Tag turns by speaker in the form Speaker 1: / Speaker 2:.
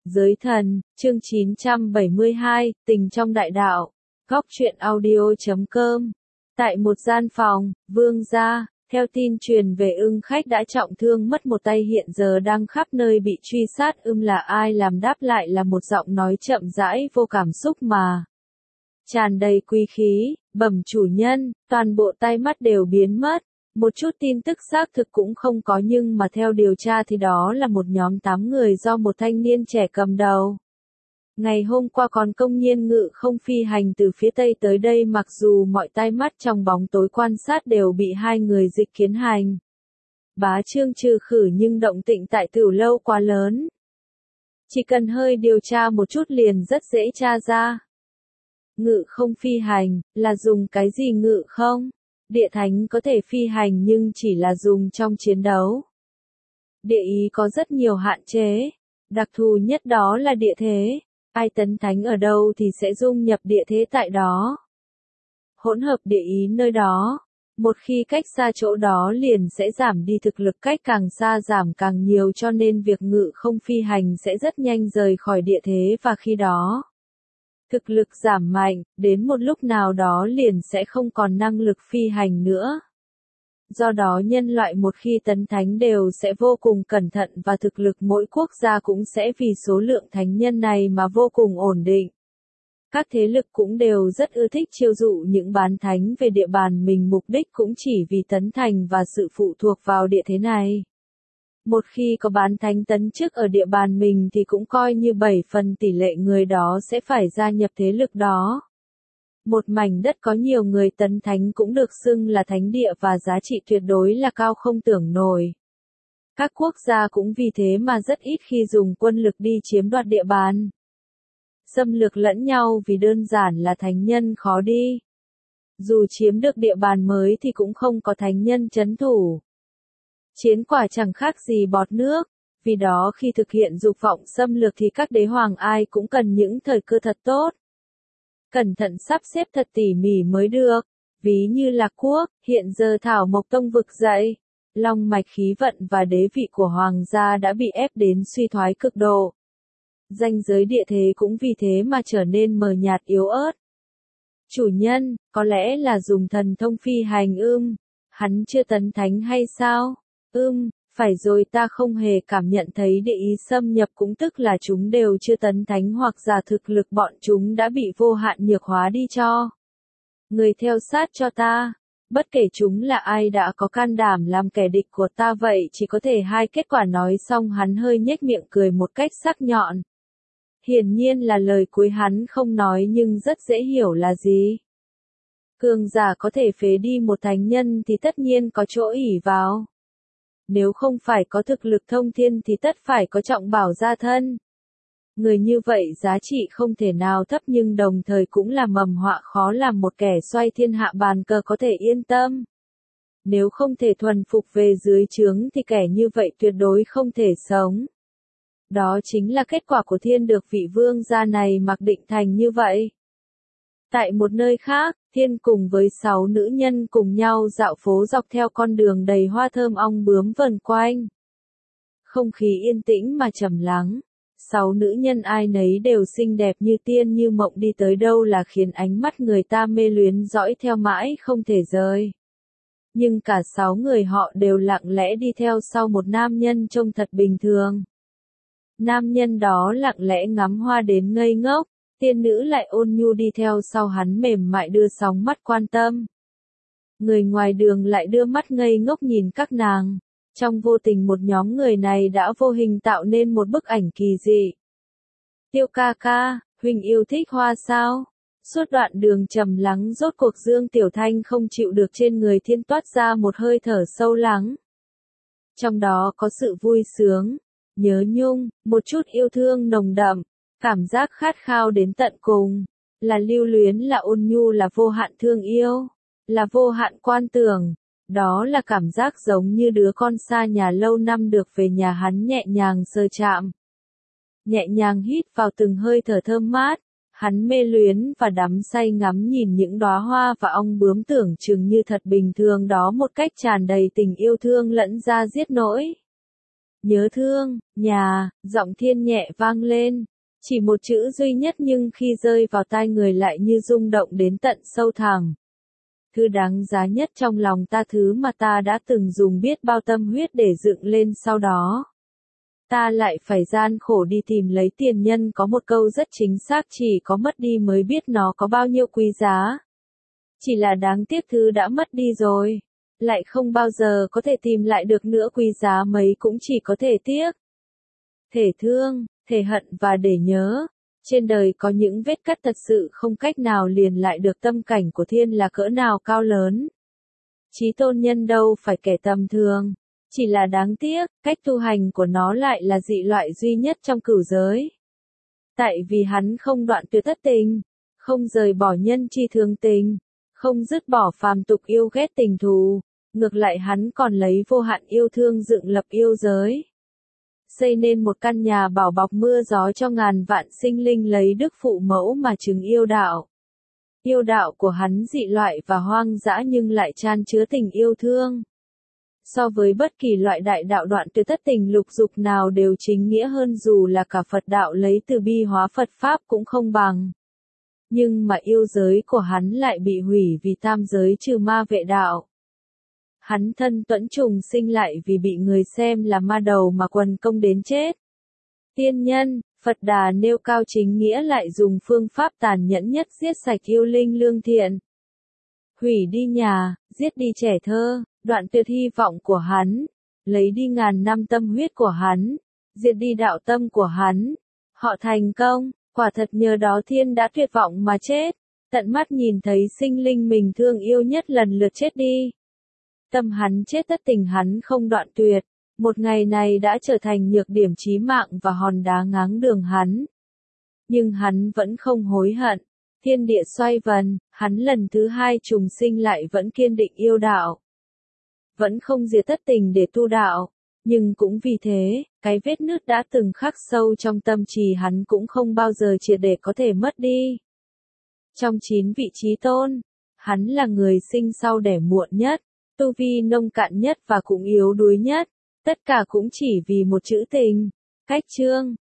Speaker 1: Giới thần, chương 972, tình trong đại đạo. Góc truyện audio.com. Tại một gian phòng, Vương gia, theo tin truyền về Ưng Khách đã trọng thương mất một tay hiện giờ đang khắp nơi bị truy sát. Là ai làm đáp lại là một giọng nói chậm rãi vô cảm xúc mà tràn đầy quý khí, bẩm chủ nhân, toàn bộ tai mắt đều biến mất. Một chút tin tức xác thực cũng không có nhưng mà theo điều tra thì đó là một nhóm 8 người do một thanh niên trẻ cầm đầu. Ngày hôm qua còn công nhiên ngự không phi hành từ phía Tây tới đây mặc dù mọi tai mắt trong bóng tối quan sát đều bị hai người dịch kiến hành. Bá Trương trừ khử nhưng động tĩnh tại Tửu Lâu quá lớn. Chỉ cần hơi điều tra một chút liền rất dễ tra ra. Ngự không phi hành, là dùng cái gì ngự không? Địa thánh có thể phi hành nhưng chỉ là dùng trong chiến đấu. Địa ý có rất nhiều hạn chế, đặc thù nhất đó là địa thế. Ai tấn thánh ở đâu thì sẽ dung nhập địa thế tại đó. Hỗn hợp địa ý nơi đó. Một khi cách xa chỗ đó liền sẽ giảm đi thực lực, cách càng xa giảm càng nhiều, cho nên việc ngự không phi hành sẽ rất nhanh rời khỏi địa thế và khi đó thực lực giảm mạnh, đến một lúc nào đó liền sẽ không còn năng lực phi hành nữa. Do đó nhân loại một khi tấn thánh đều sẽ vô cùng cẩn thận và thực lực mỗi quốc gia cũng sẽ vì số lượng thánh nhân này mà vô cùng ổn định. Các thế lực cũng đều rất ưa thích chiêu dụ những bán thánh về địa bàn mình, mục đích cũng chỉ vì tấn thành và sự phụ thuộc vào địa thế này. Một khi có bán thánh tấn chức ở địa bàn mình thì cũng coi như 7 phần tỷ lệ người đó sẽ phải gia nhập thế lực đó. Một mảnh đất có nhiều người tấn thánh cũng được xưng là thánh địa và giá trị tuyệt đối là cao không tưởng nổi. Các quốc gia cũng vì thế mà rất ít khi dùng quân lực đi chiếm đoạt địa bàn. Xâm lược lẫn nhau vì đơn giản là thánh nhân khó đi. Dù chiếm được địa bàn mới thì cũng không có thánh nhân trấn thủ. Chiến quả chẳng khác gì bọt nước, vì đó khi thực hiện dục vọng xâm lược thì các đế hoàng ai cũng cần những thời cơ thật tốt. Cẩn thận sắp xếp thật tỉ mỉ mới được, ví như Lạc Quốc, hiện giờ Thảo Mộc Tông vực dậy, long mạch khí vận và đế vị của hoàng gia đã bị ép đến suy thoái cực độ. Ranh giới địa thế cũng vì thế mà trở nên mờ nhạt yếu ớt. Chủ nhân, có lẽ là dùng thần thông phi hành hắn chưa tấn thánh hay sao? Phải rồi, ta không hề cảm nhận thấy địa ý xâm nhập, cũng tức là chúng đều chưa tấn thánh hoặc giả thực lực bọn chúng đã bị vô hạn nhược hóa đi cho. Người theo sát cho ta, bất kể chúng là ai đã có can đảm làm kẻ địch của ta vậy chỉ có thể hai kết quả. Nói xong hắn hơi nhếch miệng cười một cách sắc nhọn. Hiển nhiên là lời cuối hắn không nói nhưng rất dễ hiểu là gì. Cường giả có thể phế đi một thánh nhân thì tất nhiên có chỗ ỷ vào. Nếu không phải có thực lực thông thiên thì tất phải có trọng bảo gia thân. Người như vậy giá trị không thể nào thấp nhưng đồng thời cũng là mầm họa khó làm một kẻ xoay thiên hạ bàn cờ có thể yên tâm. Nếu không thể thuần phục về dưới trướng thì kẻ như vậy tuyệt đối không thể sống. Đó chính là kết quả của Thiên được vị vương gia này mặc định thành như vậy. Tại một nơi khác, Thiên cùng với 6 nữ nhân cùng nhau dạo phố dọc theo con đường đầy hoa thơm ong bướm vần quanh. Không khí yên tĩnh mà trầm lắng. 6 nữ nhân ai nấy đều xinh đẹp như tiên như mộng, đi tới đâu là khiến ánh mắt người ta mê luyến dõi theo mãi không thể rời. Nhưng cả 6 người họ đều lặng lẽ đi theo sau một nam nhân trông thật bình thường. Nam nhân đó lặng lẽ ngắm hoa đến ngây ngốc. Tiên nữ lại ôn nhu đi theo sau hắn mềm mại đưa sóng mắt quan tâm. Người ngoài đường lại đưa mắt ngây ngốc nhìn các nàng. Trong vô tình một nhóm người này đã vô hình tạo nên một bức ảnh kỳ dị. Tiêu ca ca, huynh yêu thích hoa sao? Suốt đoạn đường trầm lắng rốt cuộc Dương Tiểu Thanh không chịu được, trên người Thiên toát ra một hơi thở sâu lắng. Trong đó có sự vui sướng, nhớ nhung, một chút yêu thương nồng đậm. Cảm giác khát khao đến tận cùng, là lưu luyến, là ôn nhu, là vô hạn thương yêu, là vô hạn quan tưởng. Đó là cảm giác giống như đứa con xa nhà lâu năm được về nhà, hắn nhẹ nhàng sờ chạm. Nhẹ nhàng hít vào từng hơi thở thơm mát, hắn mê luyến và đắm say ngắm nhìn những đóa hoa và ong bướm tưởng chừng như thật bình thường đó một cách tràn đầy tình yêu thương lẫn da diết nỗi. nhớ thương, nhà, giọng Thiên nhẹ vang lên. Chỉ một chữ duy nhất nhưng khi rơi vào tai người lại như rung động đến tận sâu thẳm. Thứ đáng giá nhất trong lòng ta, thứ mà ta đã từng dùng biết bao tâm huyết để dựng lên, sau đó ta lại phải gian khổ đi tìm lấy tiền. Nhân có một câu rất chính xác, chỉ có mất đi mới biết nó có bao nhiêu quý giá. Chỉ là đáng tiếc thứ đã mất đi rồi, lại không bao giờ có thể tìm lại được nữa, quý giá mấy cũng chỉ có thể tiếc. Thể thương, thể hận và để nhớ. Trên đời có những vết cắt thật sự không cách nào liền lại được. Tâm cảnh của Thiên là cỡ nào cao lớn. Chí tôn nhân đâu phải kẻ tầm thường. Chỉ là đáng tiếc, cách tu hành của nó lại là dị loại duy nhất trong cửu giới. Tại vì hắn không đoạn tuyệt thất tình, không rời bỏ nhân chi thường tình, không dứt bỏ phàm tục yêu ghét tình thù, ngược lại hắn còn lấy vô hạn yêu thương dựng lập yêu giới. Xây nên một căn nhà bảo bọc mưa gió cho ngàn vạn sinh linh, lấy đức phụ mẫu mà chứng yêu đạo. Yêu đạo của hắn dị loại và hoang dã nhưng lại chan chứa tình yêu thương. So với bất kỳ loại đại đạo đoạn tuyệt thất tình lục dục nào đều chính nghĩa hơn, dù là cả Phật đạo lấy từ bi hóa Phật Pháp cũng không bằng. Nhưng mà yêu giới của hắn lại bị hủy vì tam giới trừ ma vệ đạo. Hắn thân tuẫn trùng sinh lại vì bị người xem là ma đầu mà quần công đến chết. Tiên nhân, Phật Đà nêu cao chính nghĩa lại dùng phương pháp tàn nhẫn nhất giết sạch yêu linh lương thiện. Hủy đi nhà, giết đi trẻ thơ, đoạn tuyệt hy vọng của hắn, lấy đi ngàn năm tâm huyết của hắn, diệt đi đạo tâm của hắn. Họ thành công, quả thật nhờ đó Thiên đã tuyệt vọng mà chết, tận mắt nhìn thấy sinh linh mình thương yêu nhất lần lượt chết đi. Tâm hắn chết thất tình hắn không đoạn tuyệt, một ngày này đã trở thành nhược điểm chí mạng và hòn đá ngáng đường hắn. Nhưng hắn vẫn không hối hận, thiên địa xoay vần, hắn lần thứ hai trùng sinh lại vẫn kiên định yêu đạo. Vẫn không diệt thất tình để tu đạo, nhưng cũng vì thế, cái vết nứt đã từng khắc sâu trong tâm trí hắn cũng không bao giờ triệt để có thể mất đi. Trong 9 vị chí tôn, hắn là người sinh sau đẻ muộn nhất, tu vi nông cạn nhất và cũng yếu đuối nhất, tất cả cũng chỉ vì một chữ tình. Cách chương